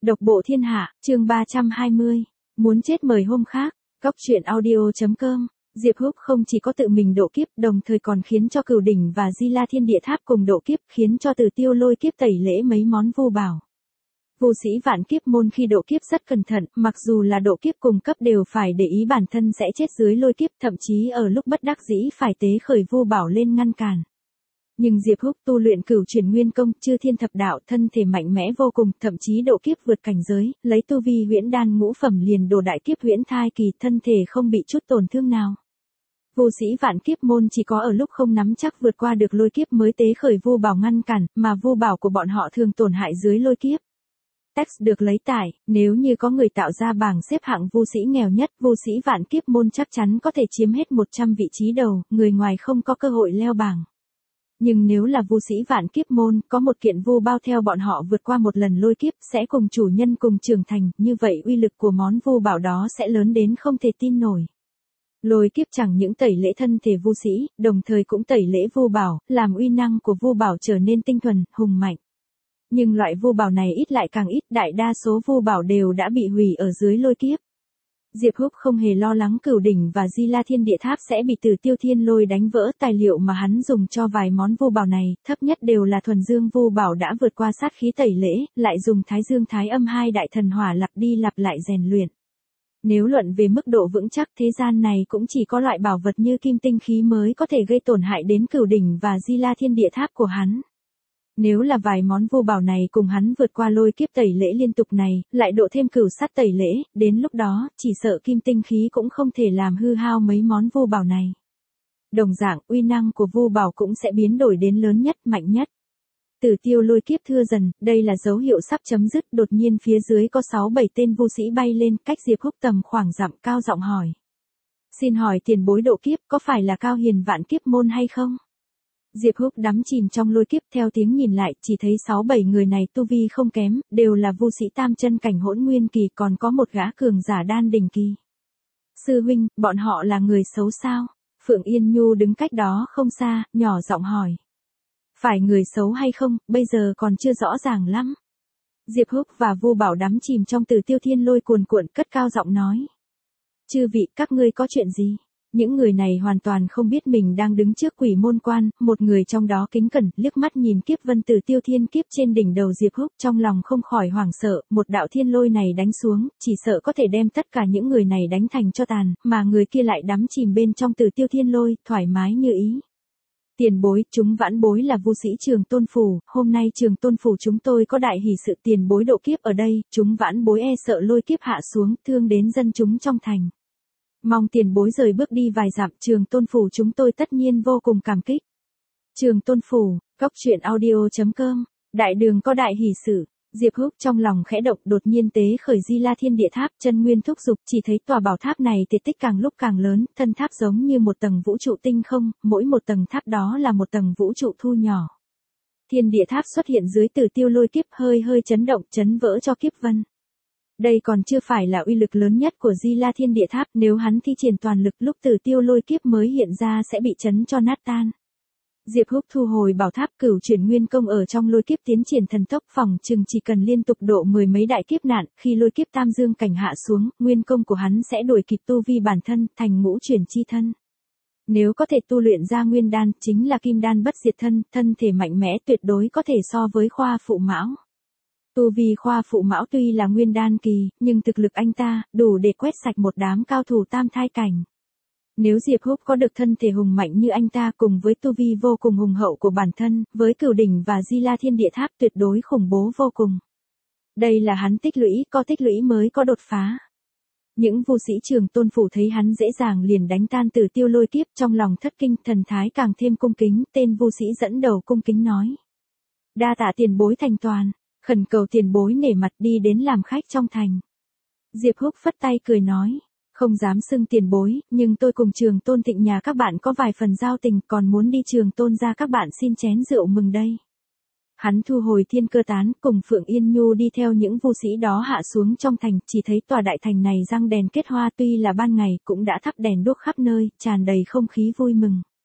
Độc bộ thiên hạ, chương 320. Muốn chết mời hôm khác. Góc truyện audio.com. Diệp Húc không chỉ có tự mình độ kiếp, đồng thời còn khiến cho Cửu Đỉnh và Di La Thiên Địa Tháp cùng độ kiếp, khiến cho Từ Tiêu Lôi kiếp tẩy lễ mấy món vu bảo. Vu sĩ vạn kiếp môn khi độ kiếp rất cẩn thận, mặc dù là độ kiếp cùng cấp đều phải để ý bản thân sẽ chết dưới lôi kiếp, thậm chí ở lúc bất đắc dĩ phải tế khởi vu bảo lên ngăn cản. Nhưng Diệp Húc tu luyện Cửu Chuyển Nguyên Công, Chư Thiên Thập Đạo, thân thể mạnh mẽ vô cùng, thậm chí độ kiếp vượt cảnh giới, lấy tu vi huyễn đan ngũ phẩm liền độ đại kiếp huyễn thai kỳ, thân thể không bị chút tổn thương nào. Vu sĩ vạn kiếp môn chỉ có ở lúc không nắm chắc vượt qua được lôi kiếp mới tế khởi vu bảo ngăn cản, mà vu bảo của bọn họ thường tổn hại dưới lôi kiếp. Text được lấy tải, nếu như có người tạo ra bảng xếp hạng vu sĩ nghèo nhất, vu sĩ vạn kiếp môn chắc chắn có thể chiếm hết 100 vị trí đầu, người ngoài không có cơ hội leo bảng. Nhưng nếu là vu sĩ vạn kiếp môn, có một kiện vu bao theo bọn họ vượt qua một lần lôi kiếp, sẽ cùng chủ nhân cùng trưởng thành, như vậy uy lực của món vu bảo đó sẽ lớn đến không thể tin nổi. Lôi kiếp chẳng những tẩy lễ thân thể vu sĩ, đồng thời cũng tẩy lễ vu bảo, làm uy năng của vu bảo trở nên tinh thuần, hùng mạnh. Nhưng loại vu bảo này ít lại càng ít, đại đa số vu bảo đều đã bị hủy ở dưới lôi kiếp. Diệp Húc không hề lo lắng Cửu Đỉnh và Di La Thiên Địa Tháp sẽ bị Từ Tiêu Thiên Lôi đánh vỡ, tài liệu mà hắn dùng cho vài món vu bảo này, thấp nhất đều là thuần dương vu bảo đã vượt qua sát khí tẩy lễ, lại dùng Thái Dương Thái Âm hai đại thần hỏa lặp đi lặp lại rèn luyện. Nếu luận về mức độ vững chắc, thế gian này cũng chỉ có loại bảo vật như kim tinh khí mới có thể gây tổn hại đến Cửu Đỉnh và Di La Thiên Địa Tháp của hắn. Nếu là vài món vu bảo này cùng hắn vượt qua lôi kiếp tẩy lễ liên tục này, lại độ thêm cửu sát tẩy lễ, đến lúc đó, chỉ sợ kim tinh khí cũng không thể làm hư hao mấy món vu bảo này. Đồng dạng, uy năng của vu bảo cũng sẽ biến đổi đến lớn nhất, mạnh nhất. Từ Tiêu Lôi kiếp thưa dần, đây là dấu hiệu sắp chấm dứt, đột nhiên phía dưới có 6-7 tên vu sĩ bay lên, cách Diệp Húc tầm khoảng dặm, cao giọng hỏi. Xin hỏi tiền bối độ kiếp, có phải là Cao Hiền vạn kiếp môn hay không? Diệp Húc đắm chìm trong lôi kiếp, theo tiếng nhìn lại, chỉ thấy 6-7 người này tu vi không kém, đều là vu sĩ tam chân cảnh hỗn nguyên kỳ, còn có một gã cường giả đan đỉnh kỳ. Sư huynh, bọn họ là người xấu sao? Phượng Yên Nhu đứng cách đó không xa, nhỏ giọng hỏi. Phải người xấu hay không, bây giờ còn chưa rõ ràng lắm. Diệp Húc và Vu Bảo đắm chìm trong Từ Tiêu Thiên Lôi cuồn cuộn, cất cao giọng nói. Chư vị, các ngươi có chuyện gì? Những người này hoàn toàn không biết mình đang đứng trước quỷ môn quan, một người trong đó kính cẩn, liếc mắt nhìn kiếp vân Từ Tiêu Thiên kiếp trên đỉnh đầu Diệp Húc, trong lòng không khỏi hoảng sợ, một đạo thiên lôi này đánh xuống, chỉ sợ có thể đem tất cả những người này đánh thành tro tàn, mà người kia lại đắm chìm bên trong Từ Tiêu Thiên Lôi, thoải mái như ý. Tiền bối, chúng vãn bối là vu sĩ Trường Tôn Phủ, hôm nay Trường Tôn Phủ chúng tôi có đại hỷ sự, tiền bối độ kiếp ở đây, chúng vãn bối e sợ lôi kiếp hạ xuống, thương đến dân chúng trong thành. Mong tiền bối rời bước đi vài dặm, Trường Tôn Phủ chúng tôi tất nhiên vô cùng cảm kích. Trường Tôn Phủ, góc truyện audio.com, đại đường có đại hỷ sự. Diệp Húc trong lòng khẽ động, đột nhiên tế khởi Di La Thiên Địa Tháp, chân nguyên thúc dục, chỉ thấy tòa bảo tháp này tiệt tích càng lúc càng lớn, thân tháp giống như một tầng vũ trụ tinh không, mỗi một tầng tháp đó là một tầng vũ trụ thu nhỏ. Thiên Địa Tháp xuất hiện dưới Từ Tiêu Lôi kiếp, hơi hơi chấn động, chấn vỡ cho kiếp vân. Đây còn chưa phải là uy lực lớn nhất của Di La Thiên Địa Tháp, nếu hắn thi triển toàn lực lúc Từ Tiêu Lôi kiếp mới hiện ra sẽ bị chấn cho nát tan. Diệp Húc thu hồi bảo tháp, Cửu Chuyển Nguyên Công ở trong lôi kiếp tiến triển thần tốc, phòng chừng chỉ cần liên tục độ 10 mấy đại kiếp nạn, khi lôi kiếp tam dương cảnh hạ xuống, nguyên công của hắn sẽ đuổi kịp tu vi bản thân, thành ngũ chuyển chi thân. Nếu có thể tu luyện ra nguyên đan, chính là kim đan bất diệt thân, thân thể mạnh mẽ tuyệt đối có thể so với Khoa Phụ Mão. Tu vi Khoa Phụ Mão tuy là nguyên đan kỳ, nhưng thực lực anh ta, đủ để quét sạch một đám cao thủ tam thai cảnh. Nếu Diệp Húc có được thân thể hùng mạnh như anh ta cùng với tu vi vô cùng hùng hậu của bản thân, với Cửu Đỉnh và Di La Thiên Địa Tháp tuyệt đối khủng bố vô cùng. Đây là hắn tích lũy, có tích lũy mới có đột phá. Những vu sĩ Trường Tôn Phủ thấy hắn dễ dàng liền đánh tan Từ Tiêu Lôi kiếp, trong lòng thất kinh, thần thái càng thêm cung kính, tên vu sĩ dẫn đầu cung kính nói. Đa tạ tiền bối thành toàn. Khẩn cầu tiền bối nể mặt đi đến làm khách trong thành. Diệp Húc phất tay cười nói, không dám xưng tiền bối, nhưng tôi cùng Trường Tôn Thịnh nhà các bạn có vài phần giao tình, còn muốn đi Trường Tôn ra các bạn xin chén rượu mừng đây. Hắn thu hồi thiên cơ tán, cùng Phượng Yên Nhu đi theo những vu sĩ đó hạ xuống trong thành, chỉ thấy tòa đại thành này răng đèn kết hoa, tuy là ban ngày cũng đã thắp đèn đuốc khắp nơi, tràn đầy không khí vui mừng.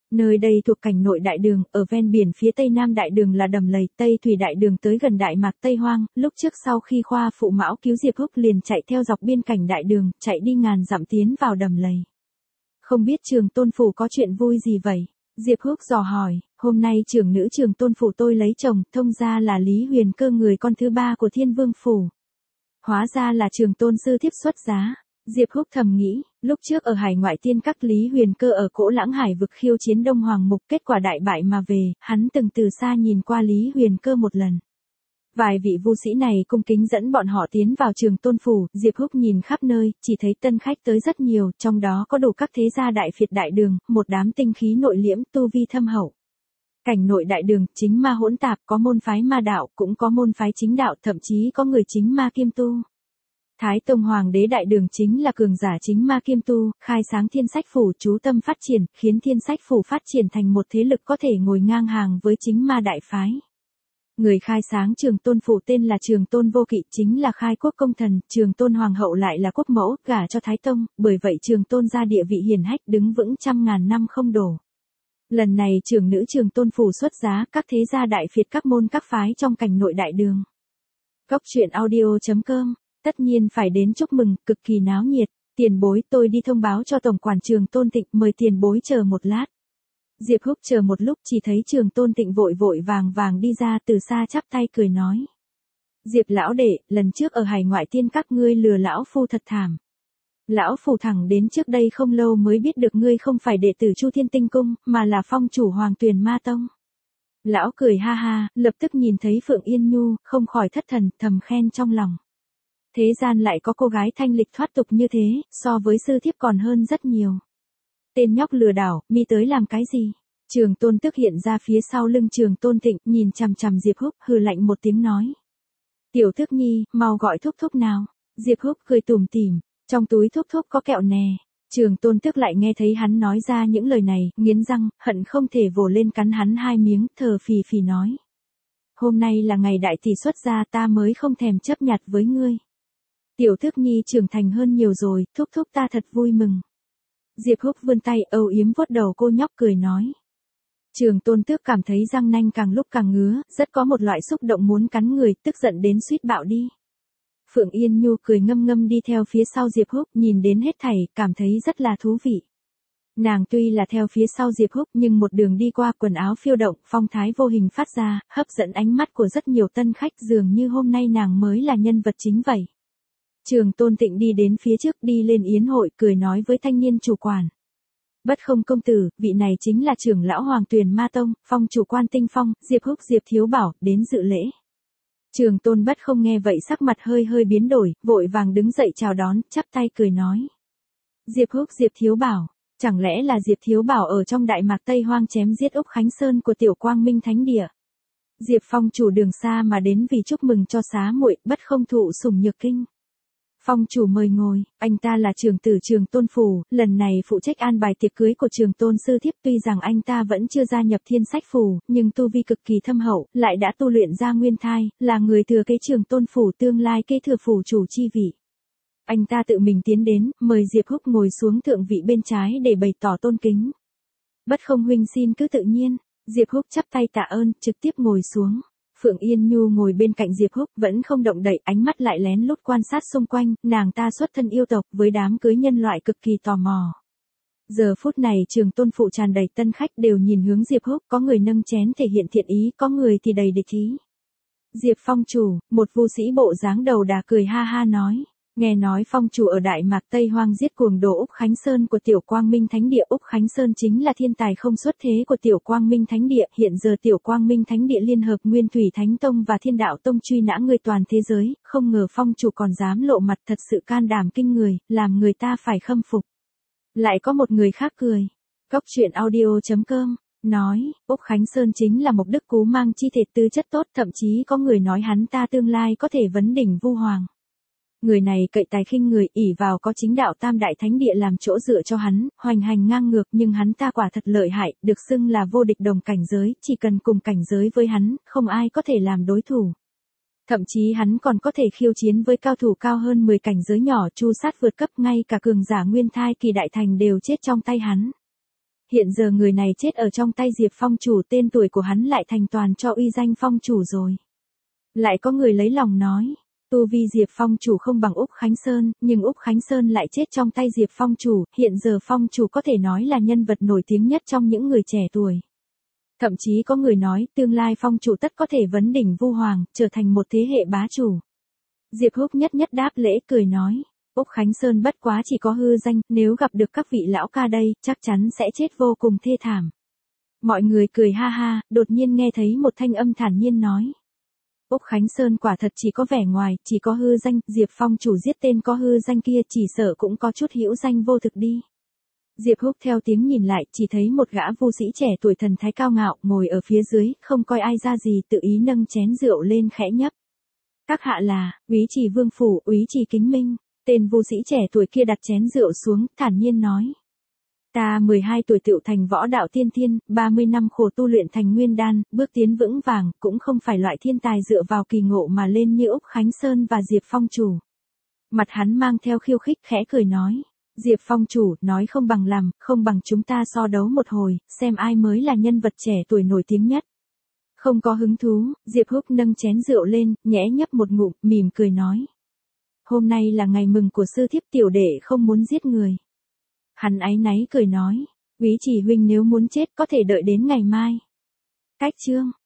Nơi đây thuộc cảnh nội đại đường, ở ven biển phía tây nam đại đường là Đầm Lầy, Tây Thủy đại đường tới gần Đại Mạc Tây Hoang, lúc trước sau khi Khoa phụ mão cứu Diệp Húc liền chạy theo dọc biên cảnh đại đường, chạy đi ngàn dặm tiến vào Đầm Lầy. Không biết Trường Tôn phủ có chuyện vui gì vậy? Diệp Húc dò hỏi, hôm nay trưởng nữ Trường Tôn phủ tôi lấy chồng, thông ra là Lý Huyền Cơ người con thứ ba của Thiên Vương phủ. Hóa ra là Trường Tôn sư thiếp xuất giá. Diệp Húc thầm nghĩ, lúc trước ở hải ngoại tiên các Lý Huyền Cơ ở Cỗ Lãng Hải vực khiêu chiến Đông Hoàng Mục, kết quả đại bại mà về, hắn từng từ xa nhìn qua Lý Huyền Cơ một lần. Vài vị vu sĩ này cung kính dẫn bọn họ tiến vào Trường Tôn phủ, Diệp Húc nhìn khắp nơi, chỉ thấy tân khách tới rất nhiều, trong đó có đủ các thế gia đại phiệt đại đường, một đám tinh khí nội liễm, tu vi thâm hậu. Cảnh nội đại đường, chính ma hỗn tạp, có môn phái ma đạo, cũng có môn phái chính đạo, thậm chí có người chính ma kiêm tu. Thái Tông Hoàng đế đại đường chính là cường giả chính ma kiêm tu, khai sáng Thiên Sách phủ, chú tâm phát triển, khiến Thiên Sách phủ phát triển thành một thế lực có thể ngồi ngang hàng với chính ma đại phái. Người khai sáng Trường Tôn phủ tên là Trường Tôn Vô Kỵ, chính là khai quốc công thần, Trường Tôn Hoàng hậu lại là quốc mẫu, gả cho Thái Tông, bởi vậy Trường Tôn gia địa vị hiển hách, đứng vững trăm ngàn năm không đổ. Lần này trưởng nữ Trường Tôn phủ xuất giá, các thế gia đại phiệt các môn các phái trong cảnh nội đại đường. Cốc truyện audio.com, tất nhiên phải đến chúc mừng, cực kỳ náo nhiệt. Tiền bối, tôi đi thông báo cho tổng quản Trường Tôn Tịnh, mời tiền bối chờ một lát. Diệp Húc chờ một lúc, chỉ thấy Trường Tôn Tịnh vội vội vàng vàng đi ra, từ xa chắp tay cười nói. Diệp lão đệ, lần trước ở hải ngoại tiên các ngươi lừa lão phu thật thảm. Lão phu thẳng đến trước đây không lâu mới biết được ngươi không phải đệ tử Chu Thiên Tinh Cung, mà là phong chủ Hoàng Tuyền Ma Tông. Lão cười ha ha, lập tức nhìn thấy Phượng Yên Nhu, không khỏi thất thần, thầm khen trong lòng. Thế gian lại có cô gái thanh lịch thoát tục như thế, so với sư thiếp còn hơn rất nhiều. Tên nhóc lừa đảo, mi tới làm cái gì? Trường Tôn Tức hiện ra phía sau lưng Trường Tôn Tịnh, nhìn chằm chằm Diệp Húc, hừ lạnh một tiếng nói. Tiểu Thức Nhi, mau gọi thúc thúc nào. Diệp Húc cười tủm tỉm, trong túi thúc thúc có kẹo nè. Trường Tôn Tức lại nghe thấy hắn nói ra những lời này, nghiến răng, hận không thể vồ lên cắn hắn hai miếng, thở phì phì nói. Hôm nay là ngày đại tỷ xuất gia, ta mới không thèm chấp nhặt với ngươi. Tiểu Thức Nhi trưởng thành hơn nhiều rồi, thúc thúc ta thật vui mừng. Diệp Húc vươn tay âu yếm vuốt đầu cô nhóc cười nói. Trường Tôn Tước cảm thấy răng nanh càng lúc càng ngứa, rất có một loại xúc động muốn cắn người, tức giận đến suýt bạo đi. Phượng Yên Nhu cười ngâm ngâm đi theo phía sau Diệp Húc, nhìn đến hết thảy, cảm thấy rất là thú vị. Nàng tuy là theo phía sau Diệp Húc nhưng một đường đi qua quần áo phiêu động, phong thái vô hình phát ra, hấp dẫn ánh mắt của rất nhiều tân khách, dường như hôm nay nàng mới là nhân vật chính vậy. Trường Tôn Tịnh đi đến phía trước, đi lên yến hội, cười nói với thanh niên chủ quản. Bất Không công tử, vị này chính là trưởng lão Hoàng Tuyền Ma Tông, phong chủ Quan Tinh Phong, Diệp Húc Diệp Thiếu Bảo, đến dự lễ. Trường Tôn Bất Không nghe vậy sắc mặt hơi hơi biến đổi, vội vàng đứng dậy chào đón, chắp tay cười nói. Diệp Húc Diệp Thiếu Bảo, chẳng lẽ là Diệp Thiếu Bảo ở trong Đại Mạc Tây Hoang chém giết Úc Khánh Sơn của Tiểu Quang Minh Thánh Địa. Diệp phong chủ đường xa mà đến vì chúc mừng cho xá muội, Bất Không thụ sủng nhược kinh. Phong chủ mời ngồi, anh ta là trưởng tử Trường Tôn phủ, lần này phụ trách an bài tiệc cưới của Trường Tôn sư thiếp, tuy rằng anh ta vẫn chưa gia nhập Thiên Sách phủ, nhưng tu vi cực kỳ thâm hậu, lại đã tu luyện ra nguyên thai, là người thừa kế Trường Tôn phủ tương lai kế thừa phủ chủ chi vị. Anh ta tự mình tiến đến, mời Diệp Húc ngồi xuống thượng vị bên trái để bày tỏ tôn kính. Bất Không huynh xin cứ tự nhiên. Diệp Húc chắp tay tạ ơn, trực tiếp ngồi xuống. Phượng Yên Nhu ngồi bên cạnh Diệp Húc vẫn không động đậy, ánh mắt lại lén lút quan sát xung quanh, nàng ta xuất thân yêu tộc với đám cưới nhân loại cực kỳ tò mò. Giờ phút này Trường Tôn phụ tràn đầy tân khách đều nhìn hướng Diệp Húc, có người nâng chén thể hiện thiện ý, có người thì đầy địch ý. Diệp phong chủ, một vu sĩ bộ dáng đầu đà cười ha ha nói. Nghe nói phong chủ ở Đại Mạc Tây Hoang giết cuồng đồ Úc Khánh Sơn của Tiểu Quang Minh Thánh Địa. Úc Khánh Sơn chính là thiên tài không xuất thế của Tiểu Quang Minh Thánh Địa. Hiện giờ Tiểu Quang Minh Thánh Địa liên hợp Nguyên Thủy Thánh Tông và Thiên Đạo Tông truy nã người toàn thế giới. Không ngờ phong chủ còn dám lộ mặt, thật sự can đảm kinh người, làm người ta phải khâm phục. Lại có một người khác cười. Cốc truyện audio.com nói, Úc Khánh Sơn chính là một đức cú mang chi thể tư chất tốt, thậm chí có người nói hắn ta tương lai có thể vấn đỉnh vu hoàng. Người này cậy tài khinh người, ỷ vào có chính đạo Tam Đại Thánh Địa làm chỗ dựa cho hắn, hoành hành ngang ngược, nhưng hắn ta quả thật lợi hại, được xưng là vô địch đồng cảnh giới, chỉ cần cùng cảnh giới với hắn, không ai có thể làm đối thủ. Thậm chí hắn còn có thể khiêu chiến với cao thủ cao hơn 10 cảnh giới nhỏ, chu sát vượt cấp, ngay cả cường giả nguyên thai kỳ đại thành đều chết trong tay hắn. Hiện giờ người này chết ở trong tay Diệp Phong chủ, tên tuổi của hắn lại thành toàn cho uy danh Phong chủ rồi. Lại có người lấy lòng nói, tu vi Diệp Phong chủ không bằng Úc Khánh Sơn, nhưng Úc Khánh Sơn lại chết trong tay Diệp Phong chủ, hiện giờ Phong chủ có thể nói là nhân vật nổi tiếng nhất trong những người trẻ tuổi. Thậm chí có người nói tương lai Phong chủ tất có thể vấn đỉnh Vu Hoàng, trở thành một thế hệ bá chủ. Diệp Húc nhất nhất đáp lễ cười nói, Úc Khánh Sơn bất quá chỉ có hư danh, nếu gặp được các vị lão ca đây, chắc chắn sẽ chết vô cùng thê thảm. Mọi người cười ha ha, đột nhiên nghe thấy một thanh âm thản nhiên nói. Úc Khánh Sơn quả thật chỉ có vẻ ngoài, chỉ có hư danh, Diệp Phong chủ giết tên có hư danh kia chỉ sợ cũng có chút hữu danh vô thực đi. Diệp Húc theo tiếng nhìn lại, chỉ thấy một gã vu sĩ trẻ tuổi thần thái cao ngạo, ngồi ở phía dưới, không coi ai ra gì, tự ý nâng chén rượu lên khẽ nhấp. Các hạ là, úy trì vương phủ, úy trì kính minh. Tên vu sĩ trẻ tuổi kia đặt chén rượu xuống, thản nhiên nói. Ta 12 tuổi tựu thành võ đạo tiên thiên, 30 năm khổ tu luyện thành nguyên đan, bước tiến vững vàng, cũng không phải loại thiên tài dựa vào kỳ ngộ mà lên như Úc Khánh Sơn và Diệp Phong chủ. Mặt hắn mang theo khiêu khích khẽ cười nói. Diệp Phong chủ, nói không bằng làm, không bằng chúng ta so đấu một hồi, xem ai mới là nhân vật trẻ tuổi nổi tiếng nhất. Không có hứng thú, Diệp Húc nâng chén rượu lên, nhẽ nhấp một ngụm, mỉm cười nói. Hôm nay là ngày mừng của sư thiếp, tiểu đệ không muốn giết người. Hắn áy náy cười nói, úy trì huynh nếu muốn chết có thể đợi đến ngày mai. Cách chương.